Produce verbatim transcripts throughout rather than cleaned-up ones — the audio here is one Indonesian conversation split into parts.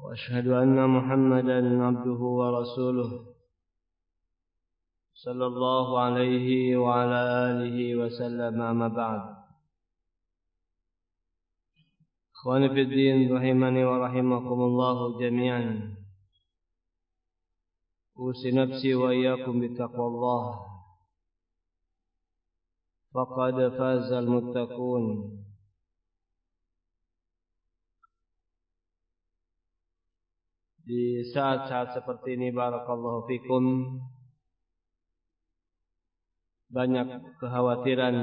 وأشهد أن محمدا عبده ورسوله صلى الله عليه وعلى آله وسلم. أما بعد. إخواني في الدين رحمني ورحمكم الله جميعا. أوصي نفسي وإياكم بتقوى الله فقد فاز المتقون. Di saat-saat seperti ini, barakallahu fikum, banyak kekhawatiran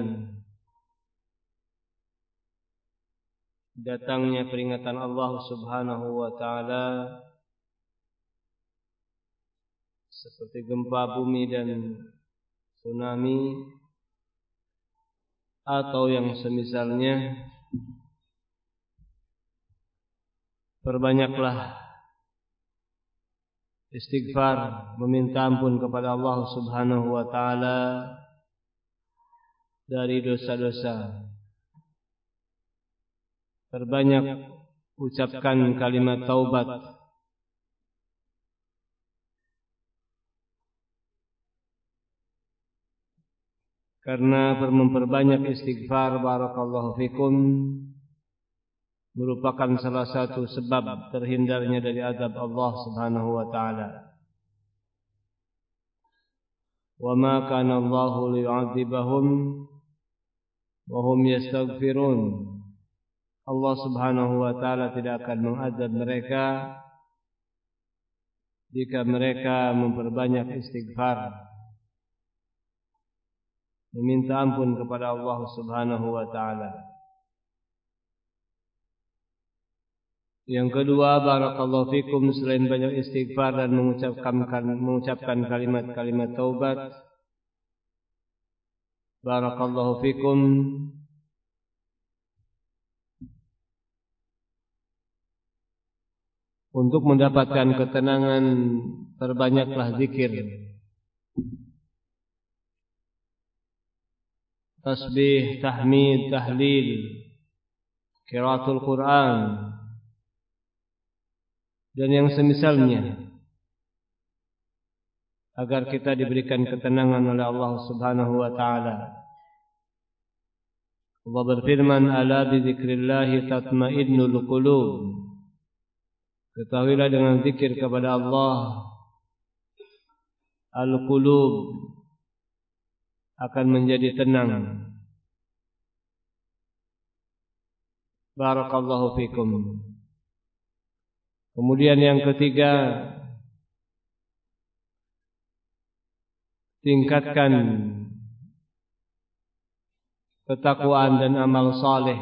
datangnya peringatan Allah Subhanahu wa taala seperti gempa bumi dan tsunami atau yang semisalnya. Perbanyaklah istighfar, meminta ampun kepada Allah Subhanahu wa taala dari dosa-dosa. Perbanyak ucapkan kalimat taubat. Karena memperbanyak istighfar, barakallahu fikum, merupakan salah satu sebab terhindarnya dari azab Allah Subhanahu wa taala. Wa ma kana Allahu liyu'adzibahum wa hum yastaghfirun. Allah Subhanahu wa taala tidak akan mengazab mereka jika mereka memperbanyak istighfar, meminta ampun kepada Allah Subhanahu wa taala. Yang kedua, barakallahu fikum, selain banyak istighfar dan mengucapkan mengucapkan kalimat-kalimat taubat, barakallahu fikum, untuk mendapatkan ketenangan, perbanyaklah zikir, tasbih, tahmid, tahlil, qiraatul Quran dan yang semisalnya, agar kita diberikan ketenangan oleh Allah Subhanahu wa taala. Allah berfirman, "Ala bi dzikrillah tatmainnul qulub." Ketahuilah dengan zikir kepada Allah, al-qulub akan menjadi tenang. Barakallahu fikum. Kemudian yang ketiga, tingkatkan ketakwaan dan amal saleh,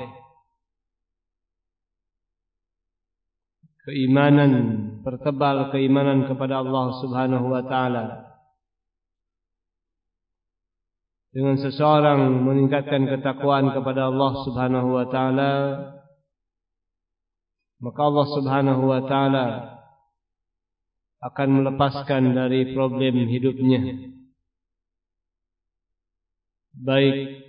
keimanan, pertebal keimanan kepada Allah Subhanahu wa taala. Dengan seseorang meningkatkan ketakwaan kepada Allah Subhanahu wa taala, maka Allah Subhanahu wa taala akan melepaskan dari problem hidupnya, baik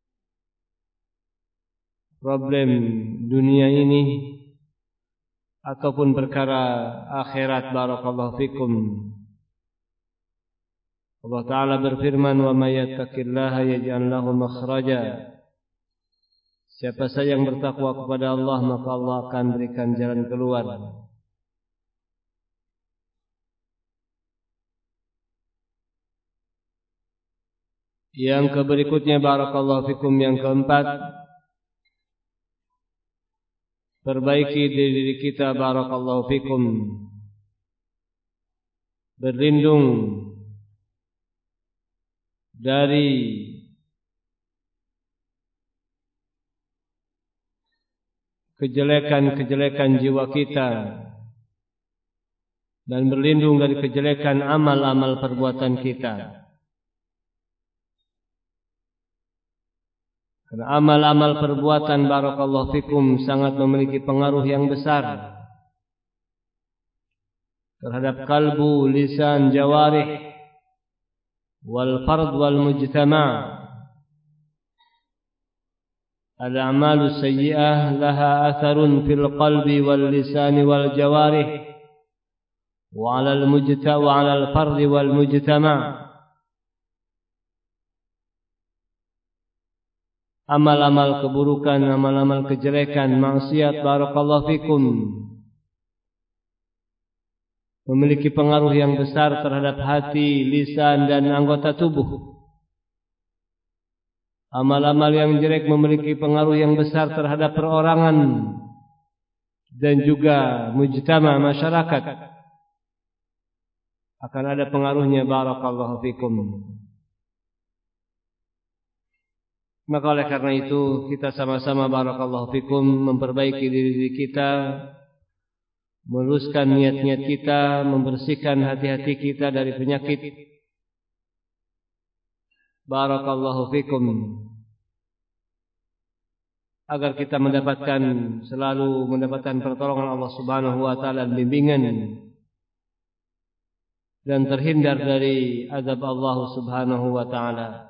problem dunia ini ataupun perkara akhirat. Barakallahu fikum. Allah taala berfirman, "Wa may yattaqillaha yaj'al lahu makhraja." Siapa saja yang bertakwa kepada Allah, maka Allah akan berikan jalan keluar. Yang keberikutnya, barakallahu fikum, yang keempat, perbaiki diri kita, barakallahu fikum, berlindung dari kejelekan-kejelekan jiwa kita dan berlindung dari kejelekan amal-amal perbuatan kita. Karena amal-amal perbuatan, barakallahu fikum, sangat memiliki pengaruh yang besar terhadap kalbu, lisan, jawarih, wal fard wal mujtama'. al-a'malu sayyi'ah laha atharun fil qalbi wal lisani wal jawarih wa 'alal mujta wa 'alal fardi wal mujtama'. Amal-amal keburukan, amal-amal kejelekan, maksiat, barakallahu fikum, memiliki pengaruh yang besar terhadap hati, lisan dan anggota tubuh. Amal-amal yang jelek memiliki pengaruh yang besar terhadap perorangan dan juga mujtama, masyarakat. Akan ada pengaruhnya, barakallahu fikum. Maka oleh karena itu kita sama-sama, barakallahu fikum, memperbaiki diri kita, meluruskan niat-niat kita, membersihkan hati-hati kita dari penyakit, barakallahu fikum, agar kita mendapatkan, selalu mendapatkan pertolongan Allah Subhanahu wa taala, bimbingan, dan terhindar dari azab Allah Subhanahu wa taala.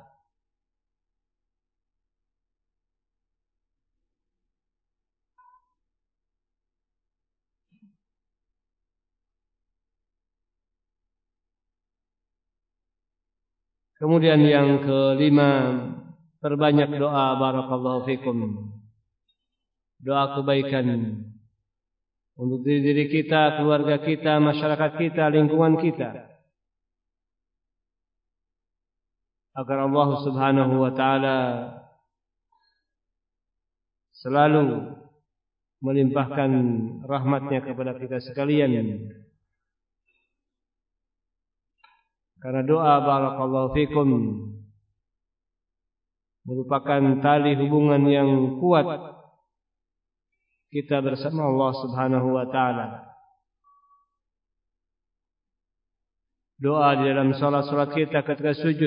Kemudian yang kelima, perbanyak doa, barakallahu fikum. Doa kebaikan untuk diri-diri kita, keluarga kita, masyarakat kita, lingkungan kita, agar Allah Subhanahu wa taala selalu melimpahkan rahmatnya kepada kita sekalian. Karena doa, barakallahu fikum, merupakan tali hubungan yang kuat kita bersama Allah Subhanahu wa taala. Doa di dalam salat-salat kita ketika sujud,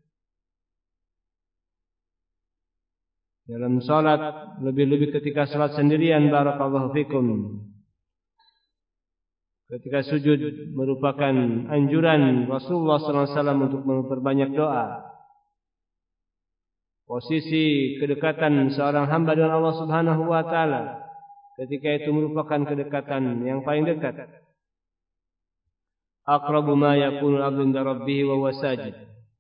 dalam salat, lebih-lebih ketika salat sendirian, barakallahu fikum, ketika sujud, merupakan anjuran Rasulullah sallallahu alaihi wasallam untuk memperbanyak doa. Posisi kedekatan seorang hamba dengan Allah Subhanahu wa taala ketika itu merupakan kedekatan yang paling dekat. Aqrabu ma yakunu al-'abdu inda rabbih wa huwa sajid.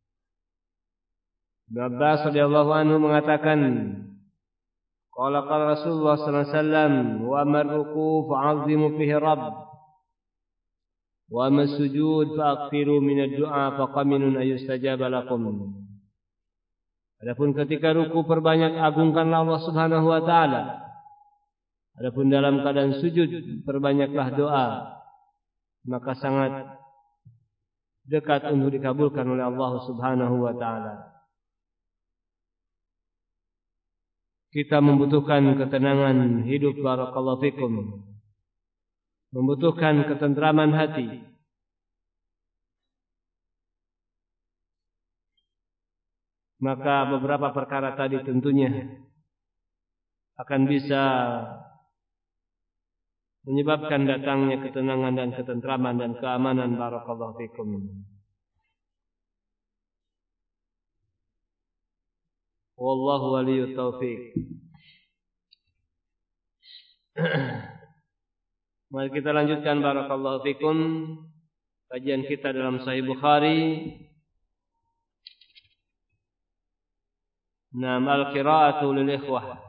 Ibnu Abbas radhiyallahu anhu mengatakan, qala qala Rasulullah sallallahu alaihi wasallam, wa amar ruku' fa'azzimu fihi rabb, wa amma sujud fa'akthiru minad du'a faqaminun ayustajaba lakum. Adapun ketika ruku, perbanyak agungkanlah Allah Subhanahu wa taala. Adapun dalam keadaan sujud, perbanyaklah doa, maka sangat dekat untuk dikabulkan oleh Allah Subhanahu wa taala. Kita membutuhkan ketenangan hidup, barakallahu fikum, membutuhkan ketentraman hati. Maka beberapa perkara tadi tentunya akan bisa menyebabkan datangnya ketenangan dan ketentraman dan keamanan, barakallahu fikum. Wallahu waliyut taufiq. Mari kita lanjutkan, barakallahu fikum, kajian kita dalam Sahih Bukhari. Nam al-qira'atu lil ikhwah.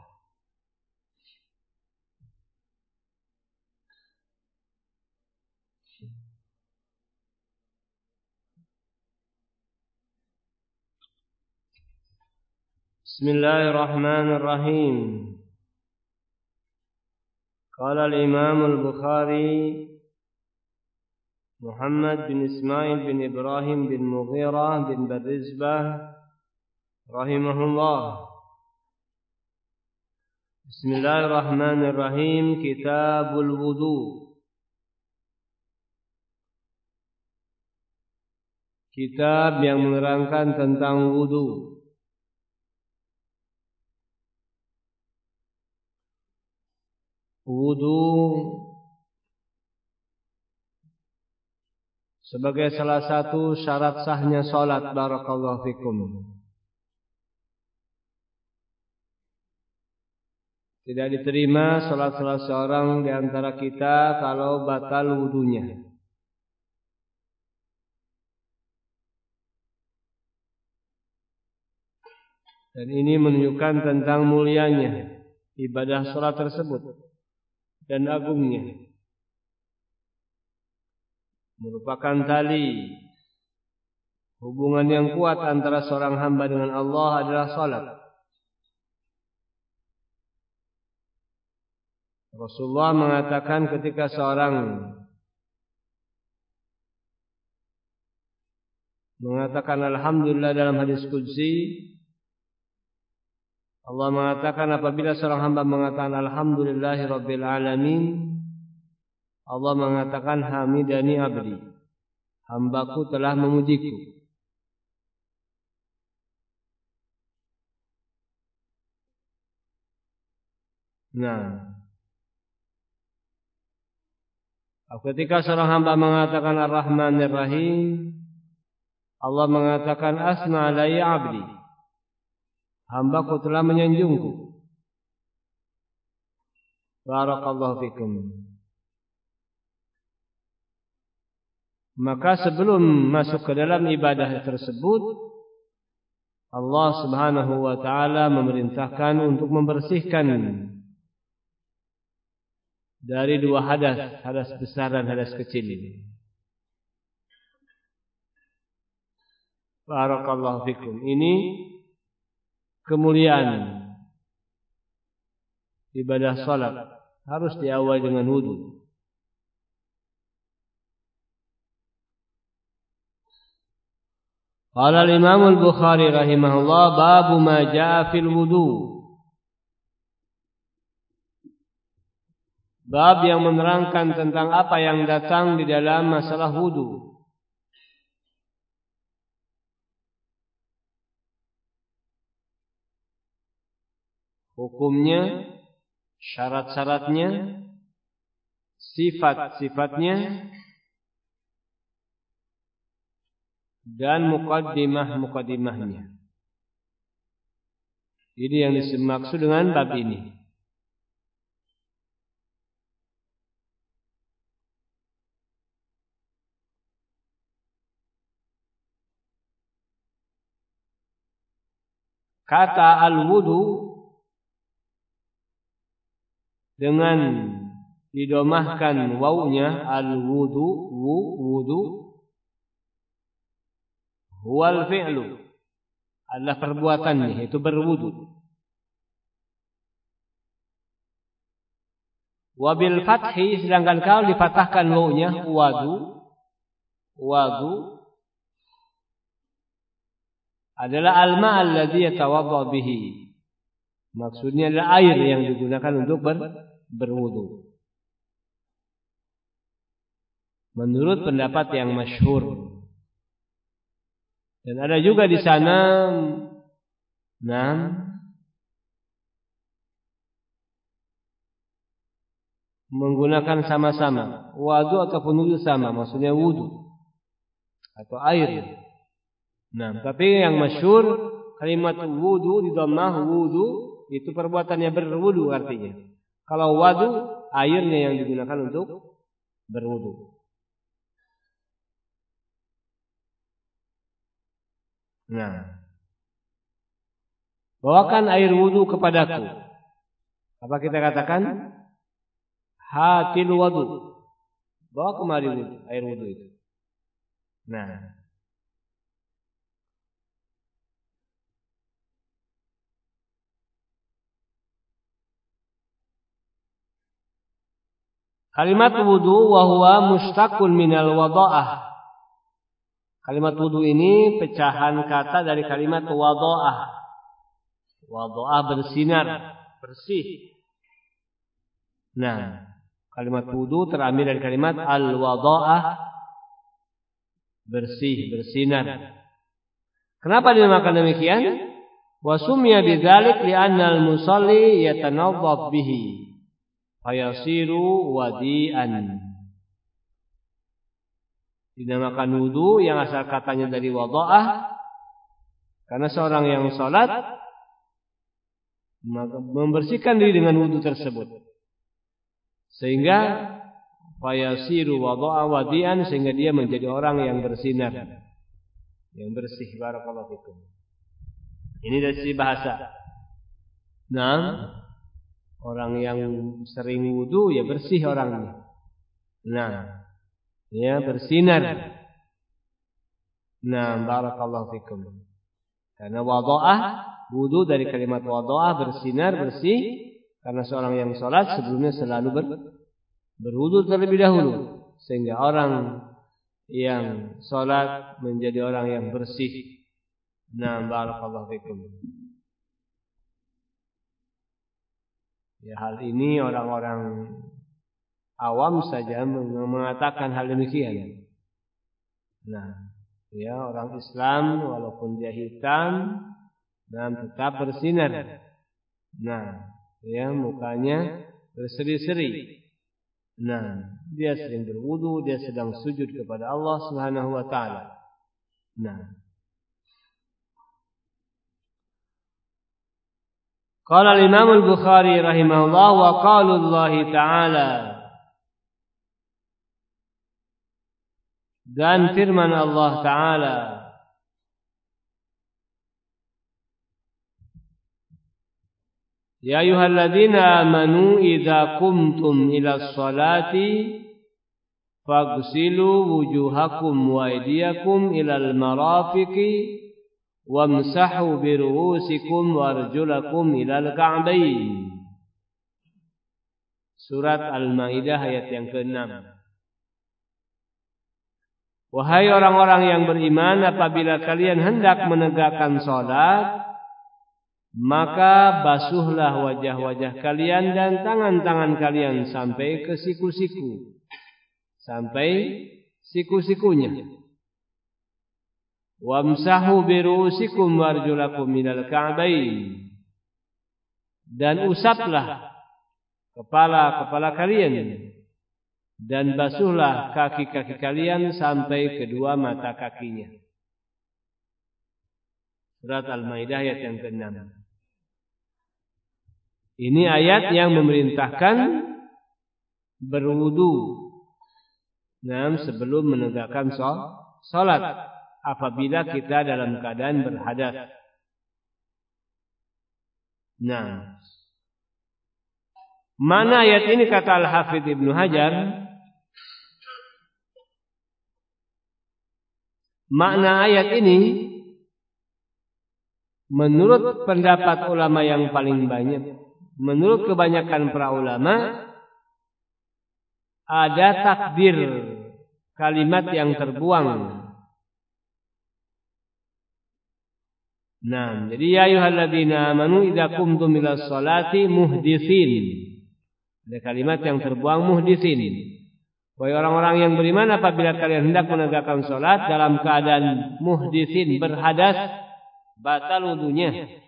Bismillahirrahmanirrahim. Qala al-Imam al-Bukhari Muhammad bin Ismail bin Ibrahim bin Mughirah bin Barizbah rahimahullah. Bismillahirrahmanirrahim. Kitabul Wudu. Kitab yang menerangkan tentang wudu. Wudu sebagai salah satu syarat sahnya salat, barakallahu fikum. Tidak diterima salat salah seorang di antara kita kalau batal wudunya. Dan ini menunjukkan tentang mulianya ibadah salat tersebut dan agungnya. Merupakan tali hubungan yang kuat antara seorang hamba dengan Allah adalah salat. Rasulullah mengatakan ketika seorang mengatakan alhamdulillah dalam hadis qudsi, Allah mengatakan apabila seorang hamba mengatakan alhamdulillahi rabbil alamin, Allah mengatakan hamidani abdi, hambaku telah memujiku. Nah, ketika seorang hamba mengatakan Ar-Rahmanir Rahim, Allah mengatakan asna alayya abdi, hambaku telah menyanjungku. Barakallahu fikum. Maka sebelum masuk ke dalam ibadah tersebut, Allah Subhanahu wa taala memerintahkan untuk membersihkan dari dua hadas, hadas besar dan hadas kecil ini. Barakallahu fikum. Ini kemuliaan ibadah salat harus diawali dengan wudu. Qala al-Imam al-Bukhari rahimahullah babu ma jaa fil wudu. Bab yang menerangkan tentang apa yang datang di dalam masalah wudu. Hukumnya, syarat-syaratnya, sifat-sifatnya, dan muqaddimah-muqaddimahnya. Ini yang dimaksud dengan bab ini. Kata al-wudu dengan didomahkan wawunya al-wudu, wu, wudu, huwal fi'lu, adalah perbuatannya, itu berwudu. Wabil fathi, sedangkan kalau dipatahkan wawunya wadu, wadu adalah al-ma' alladhi yatawadda bihi. Maksudnya adalah air yang digunakan untuk ber, berwudu. Menurut pendapat yang masyhur. Dan ada juga di sana enam menggunakan sama-sama wudu ataupun wudu sama, maksudnya wudu atau air. Nah, tapi yang masyhur kalimat wudu di dhammah wudu itu perbuatannya berwudu artinya. Kalau wadu airnya yang digunakan untuk berwudu. Nah, bawakan air wudu kepadaku. Apa kita katakan? Hatil wudu. Bawa kemari wudu, air wudu itu. Nah, kalimat wudu wa huwa mustaqun minal wada'ah. Kalimat wudu ini pecahan kata dari kalimat wada'ah. Wada'ah bersinar, bersih. Nah, kalimat wudu terambil dari kalimat al-wada'ah, bersih, bersinar. Kenapa dinamakan demikian? Wa summiya bidzalik li'anna al-musalli yatanawwab bihi fayasiru wadi'an. Dinamakan wudu yang asal katanya dari wada'ah karena seorang yang salat maka membersihkan diri dengan wudu tersebut. Sehingga fayasiru wada'a wadi'an, sehingga dia menjadi orang yang bersinar, yang bersih. Barakallahu fikum. Ini dari sisi bahasa. Nah, orang yang sering wudu ya bersih orangnya. Nah, ya bersinar. Nah, barakallahu fikum. Karena wada'ah, wudu dari kalimat wada'ah, bersinar, bersih. Karena seorang yang sholat sebelumnya selalu ber, berwudu terlebih dahulu. Sehingga orang yang sholat menjadi orang yang bersih. Nah, barakallahu fikum. Ya, hal ini orang-orang awam saja mengatakan hal demikian. Nah, ya, orang Islam walaupun dia hitam dan tetap bersinar. Nah, ya, mukanya berseri-seri. Nah, dia sering berwudu, dia sedang sujud kepada Allah Subhanahu wa taala. Nah, qala al-Imam al-Bukhari rahimahullah wa qalu Allah taala, dan firman Allah taala, ya ayyuhalladzina amanu idza qumtum ila sholati faghsilu wujuhakum wa aydiyakum ilal marafiqi wamsahu bi ru'usikum warjulakum ilal ka'bayn. Surat Al-Maidah ayat yang keenam. Wahai orang-orang yang beriman, apabila kalian hendak menegakkan salat, maka basuhlah wajah-wajah kalian dan tangan-tangan kalian sampai ke siku-siku, sampai siku-sikunya. Wamsahu birusikum warjulakum minal ka'bayn, dan usaplah kepala-kepala kalian dan basuhlah kaki-kaki kalian sampai kedua mata kakinya. Surat Al-Maidah ayat yang keenam. Ini ayat yang memerintahkan berwudu nah, sebelum menegakkan salat apabila kita dalam keadaan berhadas. Nah, mana ayat ini kata Al-Hafidz Ibnu Hajar? Makna ayat ini menurut pendapat ulama yang paling banyak, menurut kebanyakan para ulama, ada takdir kalimat yang terbuang. Nah, jadi ya ayyuhalladzina amanu idza qumtum ilas sholati muhditsin. Ada kalimat yang terbuang muhditsin. Wahai orang-orang yang beriman, apabila kalian hendak menegakkan salat dalam keadaan muhditsin, berhadas, batal wudunya.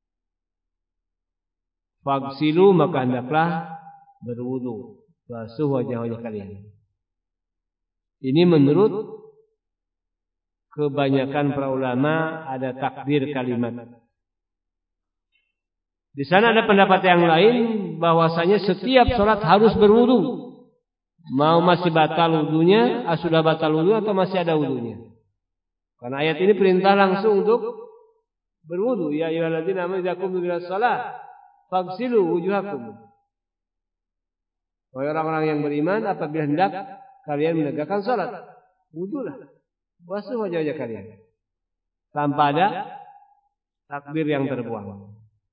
Fagsilu, maka hendaklah berwudu, basuh wajah-wajah kalian. Ini menurut kebanyakan para ulama ada takdir kalimat. Di sana ada pendapat yang lain bahwasanya setiap salat harus berwudu. Mau masih batal wudunya, ah, sudah batal wudu atau masih ada wudunya. Karena ayat ini perintah langsung untuk berwudu. Ya ayyuhalladzina amanu idza qumtum ilas shalah faghsilu wujuhakum. Wahai orang-orang yang beriman, apabila hendak kalian menegakkan salat, wudulah, basuh wajah-wajah kalian, tanpa ada takbir yang terbuang.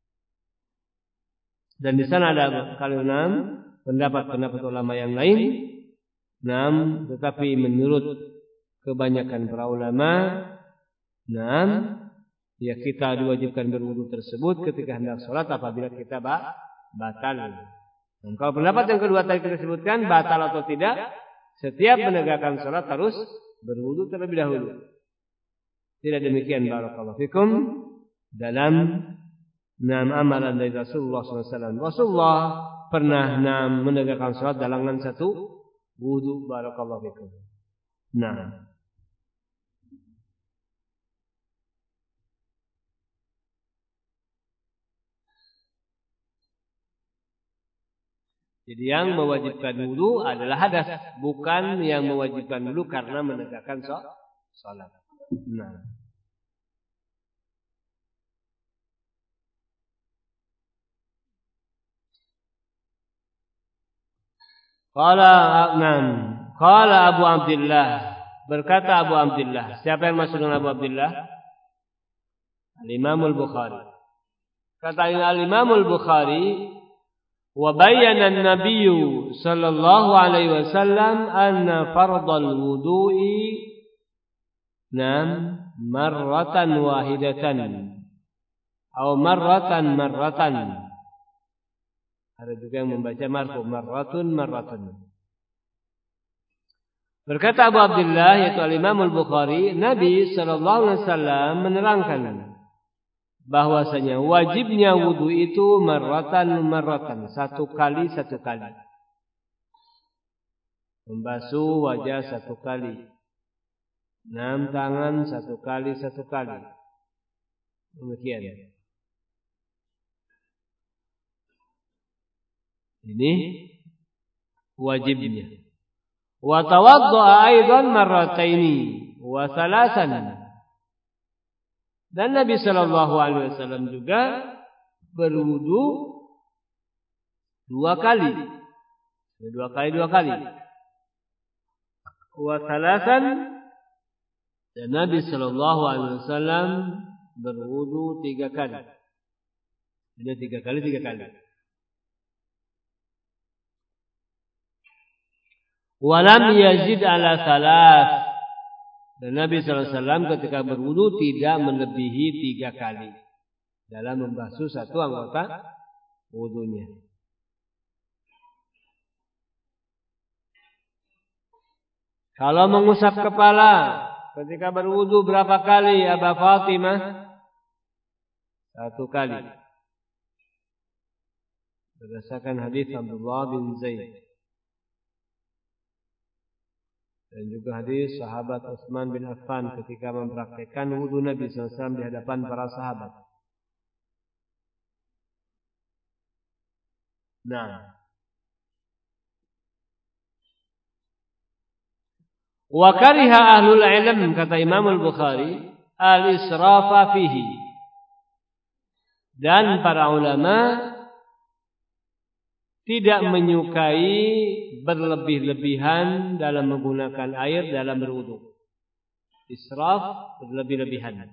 Dan di sana ada kalau enam pendapat-pendapat ulama yang lain. Enam, tetapi menurut kebanyakan para ulama, enam, ya kita diwajibkan berwudu tersebut ketika hendak sholat apabila kita batal. Dan kalau pendapat yang kedua tadi kita sebutkan batal atau tidak, setiap menegakkan sholat harus berwudu terlebih dahulu. Tidak demikian barakallahu fikum dalam enam amalan dari Rasulullah shallallahu alaihi wasallam. Rasulullah pernah enam menegakkan sholat dalam satu wudu barakallahu fikum. Nah. Jadi yang mewajibkan wudu adalah hadas, bukan yang mewajibkan wudu karena menegakkan salat. Nah. Qala Abnan, qala Abu Abdullah, berkata Abu Abdullah. Siapa yang masuk dengan Abu Abdullah? Al-Imam Al-Bukhari. Kata Al-Imam Al-Bukhari, wa bayyana an-nabiy sallallahu alaihi wasallam anna fardal wudu'i nam marratan wahidatan atau marratan marratan. Ada juga yang membaca marfu, marratun marratun. Berkata Abu Abdullah yaitu Al-Imam Al-Bukhari, Nabi sallallahu alaihi wasallam menerangkan bahwasanya wajibnya wudu itu marratan marratan, satu kali satu kali. Membasuh wajah satu kali. Enam tangan satu kali satu kali. Demikian. Ini wajibnya. Wa tawaddaa aidan marrataini wa thalasan. Dan Nabi sallallahu alaihi wasallam juga berwudu dua kali. Dua kali dua kali. Wa thalasan, dan Nabi sallallahu alaihi wasallam berwudu tiga kali. Ini tiga kali tiga kali. Walam yazid ala salas. Dan Nabi sallallahu alaihi wasallam ketika berwudu tidak melebihi tiga kali dalam membasuh satu anggota wudunya. Kalau mengusap kepala ketika berwudu berapa kali, Aba Fatimah? Satu kali. Berdasarkan hadis Abdullah bin Zaid. Dan juga hadis sahabat Utsman bin Affan ketika mempraktikkan wudu Nabi sallallahu alaihi wasallam di hadapan para sahabat. Nah. Wa kariha ahlul ilm, kata Imam Al-Bukhari, al-israfa fihi. Dan para ulama tidak menyukai berlebih-lebihan dalam menggunakan air dalam berwudu. Israf, berlebih-lebihan.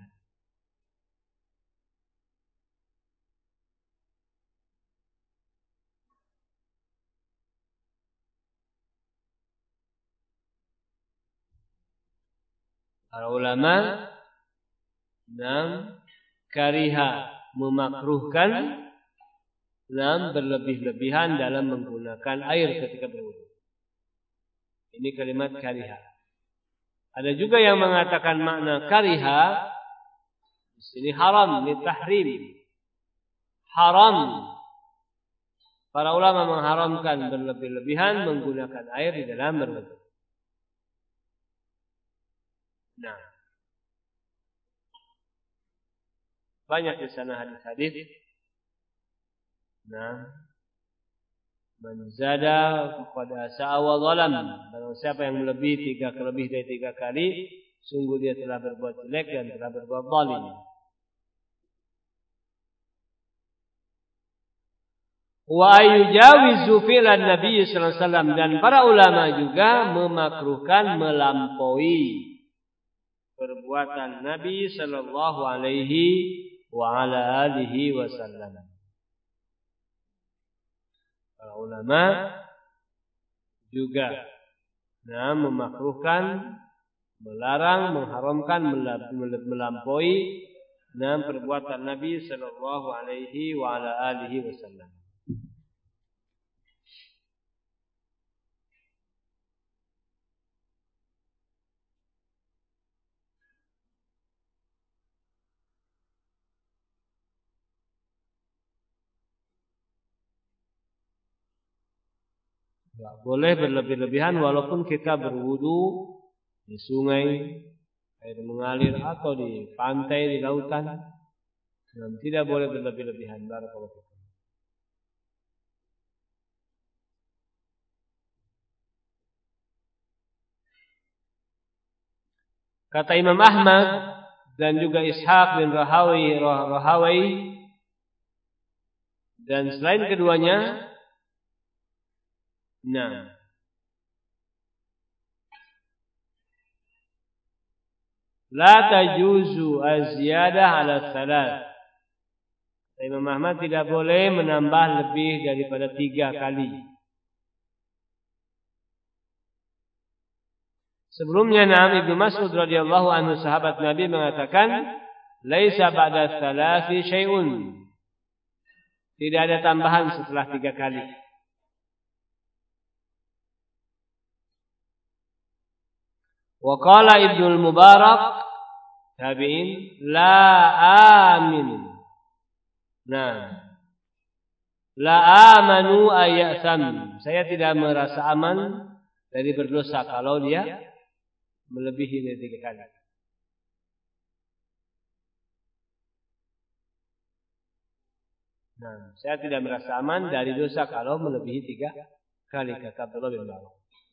Para ulama enam kariha, memakruhkan enam berlebih-lebihan dalam menggunakan air ketika berwudu. Ini kalimat kariha. Ada juga yang mengatakan makna kariha di sini haram, ini tahrim. Haram. Para ulama mengharamkan berlebih-lebihan menggunakan air di dalam berwudu. Nah, banyak di sana hadis-hadis. Nah, man zada faqad asaa wa zalam. Barang siapa yang melebihi tiga lebih dari tiga kali, sungguh dia telah berbuat jelek dan telah berbuat zalim. Wa ayujawizu fi'lan Nabi sallallahu alaihi wasallam, dan para ulama juga memakruhkan melampaui perbuatan Nabi sallallahu alaihi wa ala alihi wasallam. Para ulama juga nah, memakruhkan, melarang, mengharamkan melampaui nah, perbuatan Nabi sallallahu alaihi wa ala alihi wasallam. Tidak boleh berlebih-lebihan walaupun kita berwudu di sungai, air mengalir atau di pantai, di lautan. Dan tidak boleh berlebih-lebihan. Barakallahu fikum. Kata Imam Ahmad dan juga Ishaq bin Rahawi, Rahawi dan selain keduanya, nah, la tajuzu az-ziyadah ala thalath. Imam Ahmad tidak boleh menambah lebih daripada tiga kali. Sebelumnya Nabi Ibnu Mas'ud radhiyallahu anhu sahabat Nabi mengatakan, "Laisa ba'da tsalathi syai'un." Tidak ada tambahan setelah tiga kali. Wa qala Ibnu Mubarak tabi'in, "La amin." Nah, la amanu ayatsam. Saya tidak merasa aman dari berdosa kalau dia melebihi dari tiga kali. Nah, saya tidak merasa aman dari dosa kalau melebihi tiga kali, kata Abdullah bin Barak.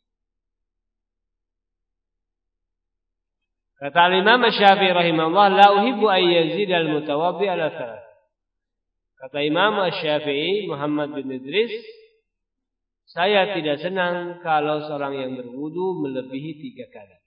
Kata Imam Syafi'i rahimahullah, la uhibbu an yazid al-mutawaddi ala thalath. Kata Imam Syafi'i Muhammad bin Idris, saya tidak senang kalau seorang yang berwudu melebihi tiga kali.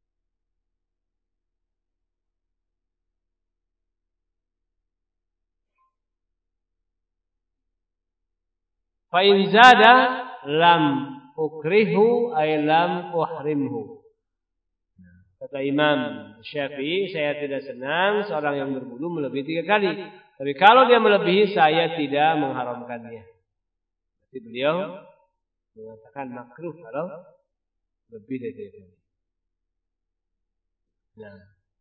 Fa in zada lam ukrihu ay lam uhrimhu. Kata Imam Syafi'i, saya tidak senang seorang yang berwudu melebihi tiga kali. Tapi kalau dia melebihi, saya tidak mengharamkannya. Jadi beliau mengatakan makruh kalau lebih dari tiga kali. Nah,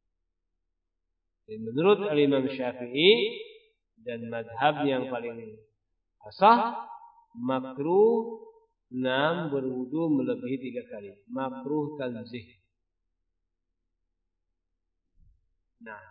menurut Imam Syafi'i dan madhab yang paling asah, makruh enam berwudu melebihi tiga kali. Makruh tanzih. Nah,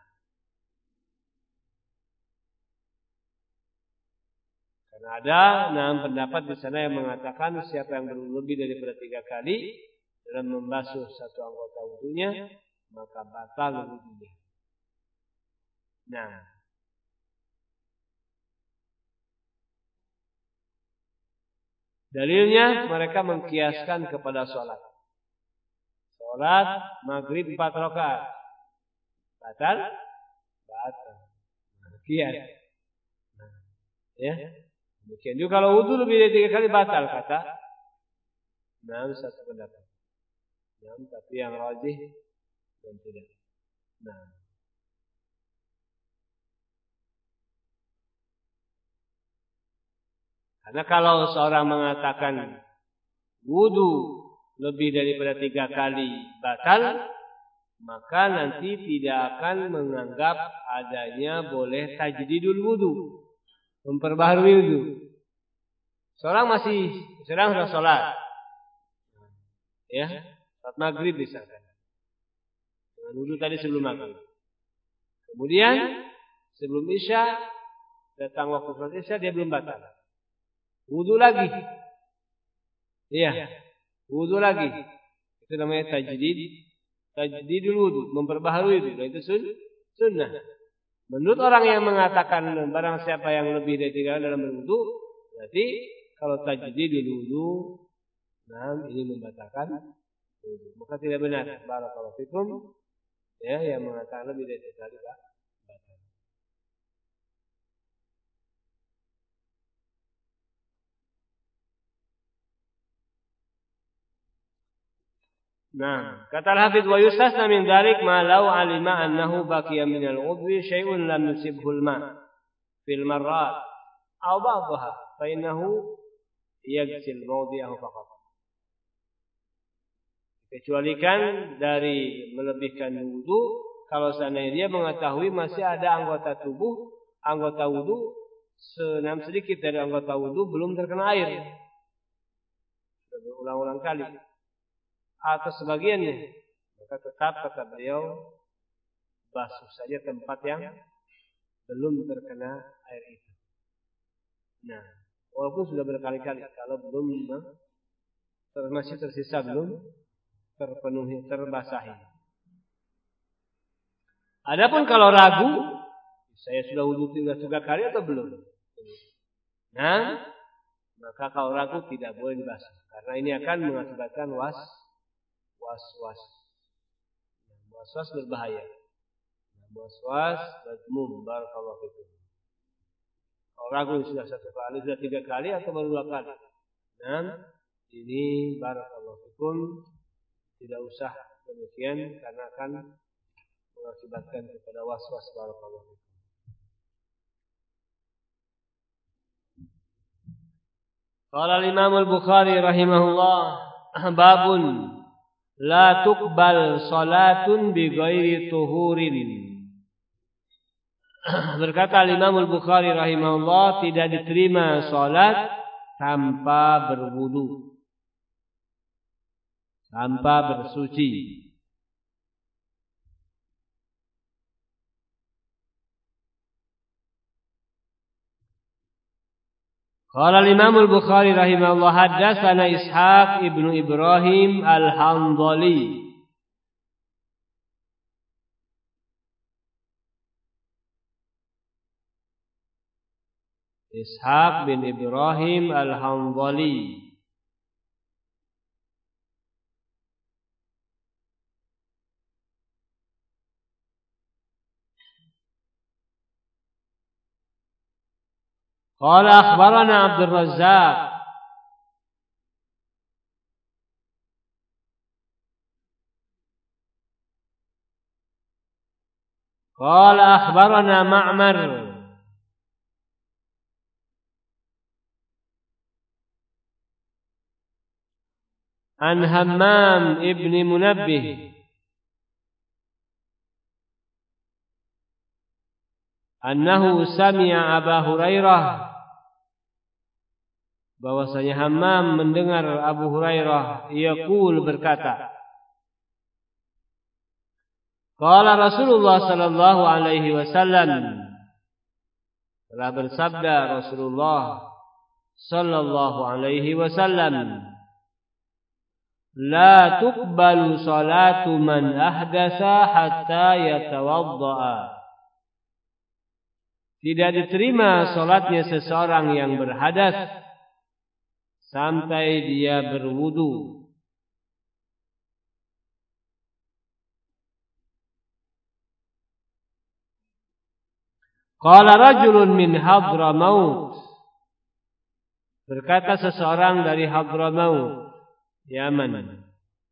karena ada enam pendapat di sana yang mengatakan siapa yang berwudu lebih daripada tiga kali dalam membasuh satu anggota wudunya, maka batal wudunya. Nah, dalilnya mereka mengkiaskan kepada sholat. Sholat maghrib empat rakaat. Batal? Batal. Kias. Nah, ya. Demikian juga kalau wudu lebih dari tiga kali batal, kata nah satu pendapat. Nah, tapi yang rajih dan tidak. Nah, karena kalau seorang mengatakan wudu lebih daripada tiga kali batal, maka nanti tidak akan menganggap adanya boleh tajdidul wudu, memperbaharui wudu. Seorang masih sedang sholat, ya, saat maghrib misalkan, dengan wudu tadi sebelum maghrib. Kemudian sebelum isya datang waktu sholat isya, dia belum batal. Wudu lagi. Iya. Wudu lagi. Itu namanya tajdid. Tajdidul wudu, memperbaharui wudu. Itu sun, sunnah. Menurut orang yang mengatakan barang siapa yang lebih dari tiga dalam berwudu, berarti kalau tajdidul wudu, nah ini membatalkan wudu. Maka tidak benar. Barakallahu fikum. Ya, yang mengatakan lebih dari tiga kali batal. Nah, kata Al-Hafidz wa yustasna min dzalik ma law alima annahu baqiya min al-udwi syai'un lam yusibhu al-ma fil marrat aw ba'daha fa innahu yaghsil mawdi'ahu faqat. Kecualikan dari melebihkan wudu, kalau seandainya dia mengetahui masih ada anggota tubuh, anggota wudu senam sedikit dari anggota wudu belum terkena air. Berulang-ulang kali. Atau sebagiannya, maka tetap kata beliau basuh saja tempat yang belum terkena air itu. Nah, walaupun sudah berkali-kali, kalau belum masih tersisa belum terpenuhi, terbasahi. Adapun kalau ragu, saya sudah wudu tiga, tiga kali atau belum? Nah, maka kalau ragu tidak boleh dibasuh, karena ini akan mengakibatkan was was was. Was was berbahaya. Was was badmum barakallahu fikum. Kalau ragu sudah satu kali, sudah tiga kali atau baru dua kali. Nah, ini barakallahu fikum tidak usah demikian karena akan mengakibatkan kepada was-was barakallahu fikum. Qala al-Imam al-Bukhari rahimahullah babun la tuqbal salatun bi ghairi tuhurin. Berkata al-Imam al-Bukhari rahimahullah tidak diterima salat tanpa berwudu, tanpa bersuci. Qala al-Imam al-Bukhari rahimahullah haddatsana Ishaq ibnu Ibrahim al-Hanzali. Ishaq bin Ibrahim al-Hanzali. Qala akhbarana Abdul Razzaq. Qala akhbarana Ma'mar. An Hammam ibn Munabbih. Annahu sami'a Aba Hurairah. Bahwasanya Hammam mendengar Abu Hurairah yaqul berkata, qala Rasulullah sallallahu alaihi wasallam, telah bersabda Rasulullah sallallahu alaihi wasallam, la tuqbalu salatu man ahdatsa hatta yatawaddaa. Tidak diterima salatnya seseorang yang berhadas sampai dia berwudu. Qala rajulun min Hadramaut. Berkata seseorang dari Hadramaut, Yaman.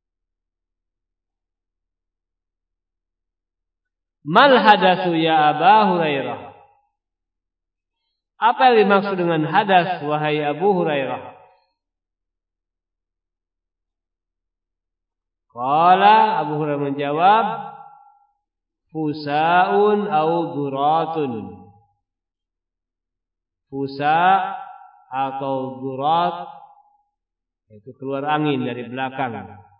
Mal hadatsu ya Aba Hurairah. Apa yang dimaksud dengan hadas wahai Abu Hurairah? Qala Abu Hurairah menjawab, fusaun au duratun. Fusa atau durat itu keluar angin dari belakang.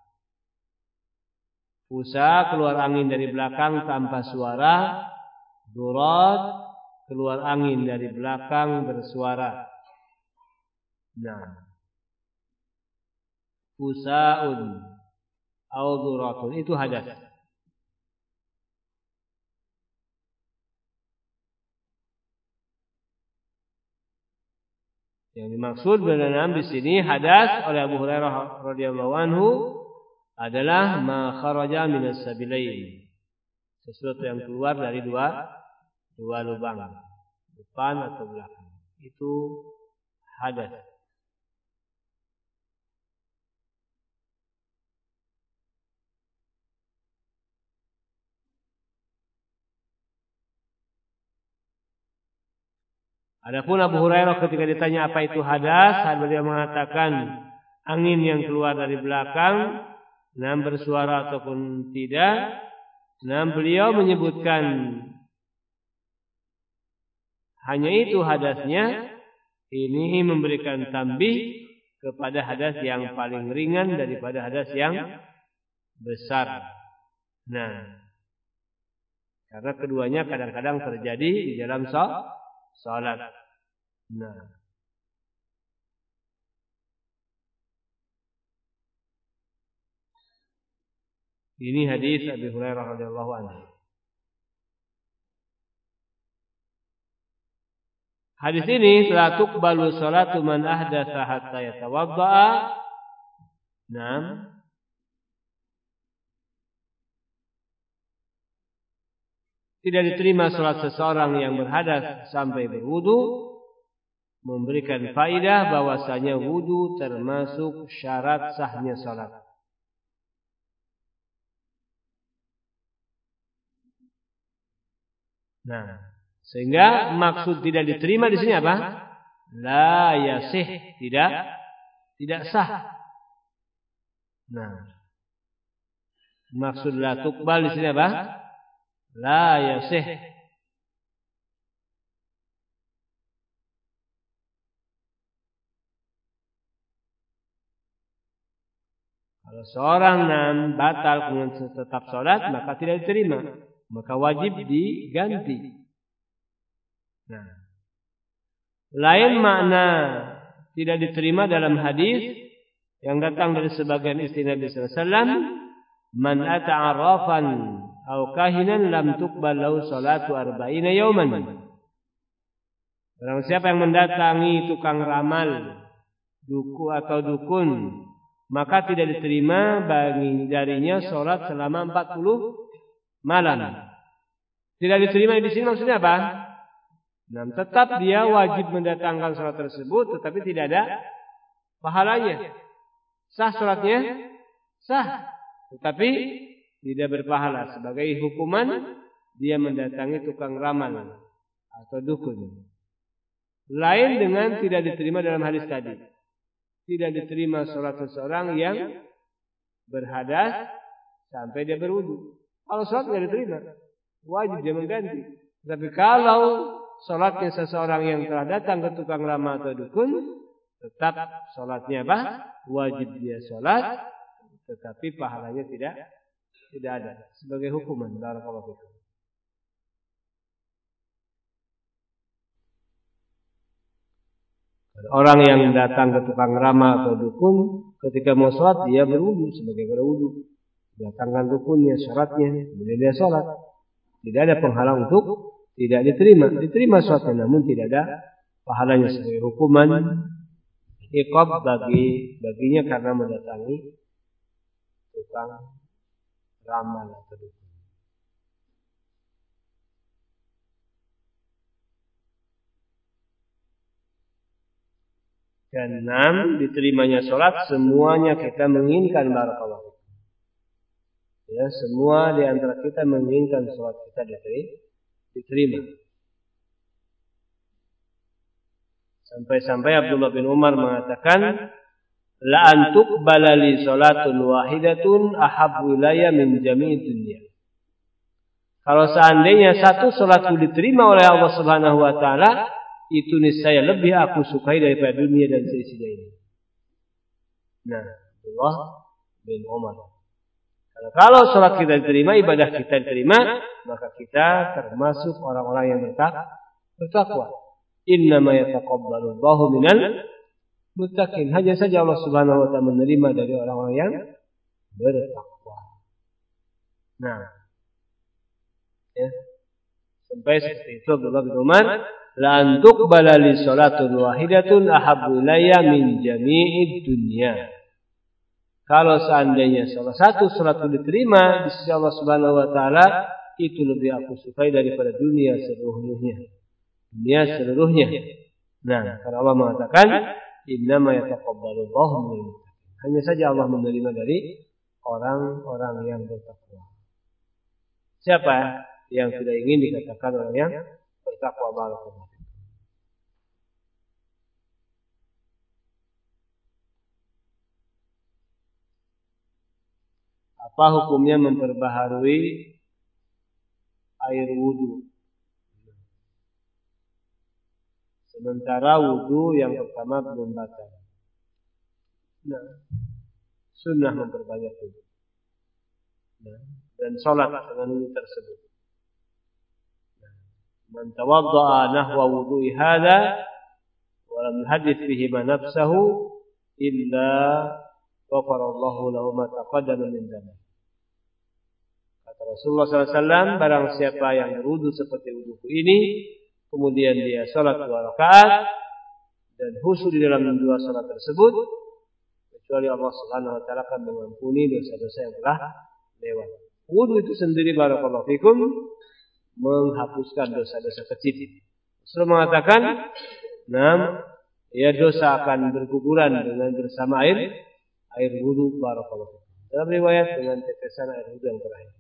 Fusa keluar angin dari belakang tanpa suara. Durat keluar angin dari belakang bersuara. Nah, fusaun au duratun itu hadas. Yang dimaksud benar di sini hadas oleh Abu Hurairah radhiyallahu anhu adalah ma kharaja minas sabilain. Sesuatu yang keluar dari dua dua lubang, depan atau belakang. Itu hadas. Adapun Abu Hurairah ketika ditanya apa itu hadas, beliau mengatakan angin yang keluar dari belakang, nah bersuara ataupun tidak. Nah beliau menyebutkan hanya itu hadasnya. Ini memberikan tambih kepada hadas yang paling ringan daripada hadas yang besar. Nah, karena keduanya kadang-kadang terjadi di dalam salat. Nah, ini hadis Abu Hurairah radhiyallahu anhu. Hadis ini la tuqbalu salatu man ahdatsa hatta yatawadda'a. Naam. Tidak diterima salat seseorang yang berhadas sampai berwudu, memberikan faidah bahwasanya wudu termasuk syarat sahnya salat. Nah, sehingga maksud tidak diterima di sini apa? La yasih, tidak tidak sah. Nah, maksud la tuqbal di sini apa? La yasih. Kalau seorang nam batal kemudian tetap sholat, maka tidak diterima, maka wajib diganti. Nah, lain makna tidak diterima dalam hadis yang datang dari sebagian istri Nabi sallallahu alaihi wasallam, man ata'arrafan aw kahinan lam tuqbal lahu salatu arba'ina yawman. Barang siapa yang mendatangi tukang ramal, duku atau dukun, maka tidak diterima bagi darinya salat selama empat puluh malam. Tidak diterima di sini maksudnya apa? Nah, tetap dia wajib mendatangkan salat tersebut, tetapi tidak ada pahalanya. Sah salatnya? Sah. Tetapi tidak berpahala. Sebagai hukuman, dia mendatangi tukang ramal atau dukun. Lain dengan tidak diterima dalam hadis tadi. Tidak diterima salat seseorang yang berhadas sampai dia berwudu. Kalau salat tidak diterima, wajib dia mengganti. Tapi kalau salatnya seseorang yang telah datang ke tukang ramal atau dukun, tetap salatnya apa? Wajib dia salat, tetapi pahalanya tidak tidak ada sebagai hukuman. Barakallahu fikum. Orang yang datang ke tukang ramal atau dukun, ketika mau sholat dia berwudu sebagai berwudu, datangkan dukunnya, syaratnya, kemudian dia sholat. Tidak ada penghalang untuk tidak diterima. Diterima sholatnya, namun tidak ada pahalanya sebagai hukuman iqab bagi baginya karena mendatangi tukang ramal atau dukun. Dan enam, diterimanya sholat semuanya kita menginginkan barakallahu. Ya, semua di antara kita menginginkan sholat kita diterima. Sampai-sampai Abdullah bin Umar mengatakan, la antuk balali sholatun wahidatun ahabbu ilayya min jami'id dunya. Kalau seandainya satu sholatku diterima oleh Allah Subhanahu wa taala, itu niscaya lebih aku sukai daripada dunia dan seisinya ini. Nah, Abdullah bin Umar. Kalau sholat kita diterima, ibadah kita diterima, maka kita termasuk orang-orang yang bertakwa. Innama yataqabbalu Allahu minal muttaqin. Hanya saja Allah Subhanahu wa taala menerima dari orang-orang yang bertakwa. Nah, ya. Sampai seperti itu Abdullah bin Umar, la antuk balali salatun wahidatun ahabbu ilayya min jami'id dunya. Kalau seandainya salah satu salat diterima di sisi Allah Subhanahu wa taala, itu lebih aku sukai daripada dunia seluruhnya. Dunia seluruhnya. Nah, karena Allah mengatakan, innama yataqabbalu Allahu minal muttaqin. Hanya saja Allah menerima dari orang-orang yang bertakwa. Siapa yang tidak ingin dikatakan orang yang bertakwa? Barakallahu. Apa hukumnya memperbaharui air wudu? Sementara wudu yang pertama belum batal. Nah, sunnah memperbanyak wudu. Nah, dan sholat dengan wudu tersebut. Nah, man tawadda'a nahwa wudu'i hadha wa lam yuhaddits bihi ma nafsahu illa ghafarallahu lahu ma taqaddama min dhanbi. Kata Rasulullah sallallahu alaihi wasallam, barang siapa yang berwudu seperti wuduku ini, kemudian dia salat dua rakaat dan khusyuk di dalam dua salat tersebut, kecuali Allah Subhanahu wa taala akan mengampuni dosa-dosa yang telah lewat. Wudu itu sendiri barakallahu fikum menghapuskan dosa-dosa kecil. Rasul mengatakan, "Nam, ya dosa akan berguguran dengan bersama air air wudu barakallahu fikum." Dalam riwayat dengan tetesan air wudu yang terakhir.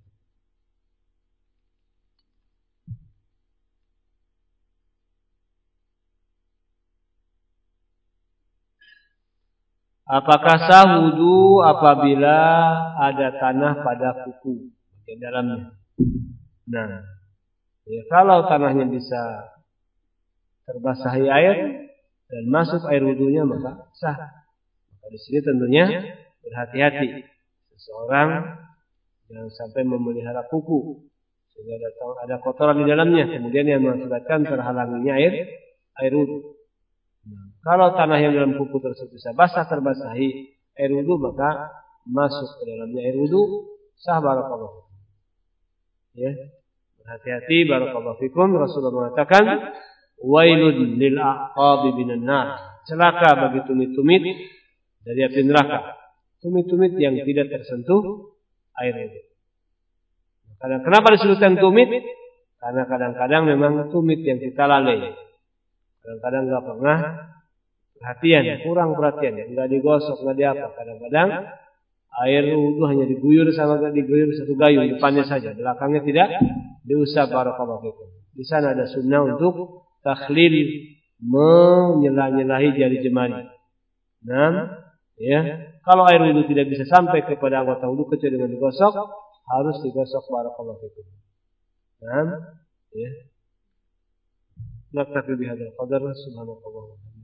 Apakah sah wudu apabila ada tanah pada kuku di dalamnya? Nah, ya kalau tanahnya bisa terbasahi air dan masuk air wudunya maka sah. Maka di sini tentunya berhati-hati. Seseorang jangan sampai memelihara kuku sehingga datang ada kotoran di dalamnya, kemudian yang mengakibatkan terhalanginya air air wudu. Nah, kalau tanah yang dalam kuku tersebut bisa basah terbasahi air wudu maka masuk ke dalamnya air wudu sah barakallahu fikum. Ya, berhati-hati barakallahu fikum. Rasulullah mengatakan, "Wailun lil aqabi minan nar." Celaka bagi tumit-tumit dari api neraka. Tumit-tumit yang tidak tersentuh air wudu. Kadang kenapa disebutkan tumit? Karena kadang-kadang memang tumit yang kita lalai. Kadang-kadang nggak pernah perhatian, kurang perhatian, nggak digosok, nggak diapa. Kadang-kadang air wudu hanya diguyur sama diguyur satu gayung depannya saja, belakangnya tidak diusap barakallahu fikum. Di sana ada sunnah untuk takhlil, menyelah-nyelahi jari jemari. Nah, ya, kalau air wudu tidak bisa sampai kepada anggota wudu kecuali dengan digosok, harus digosok barakallahu fikum. Nah, ya. Naktafi bihadzal qadar, subhanallah.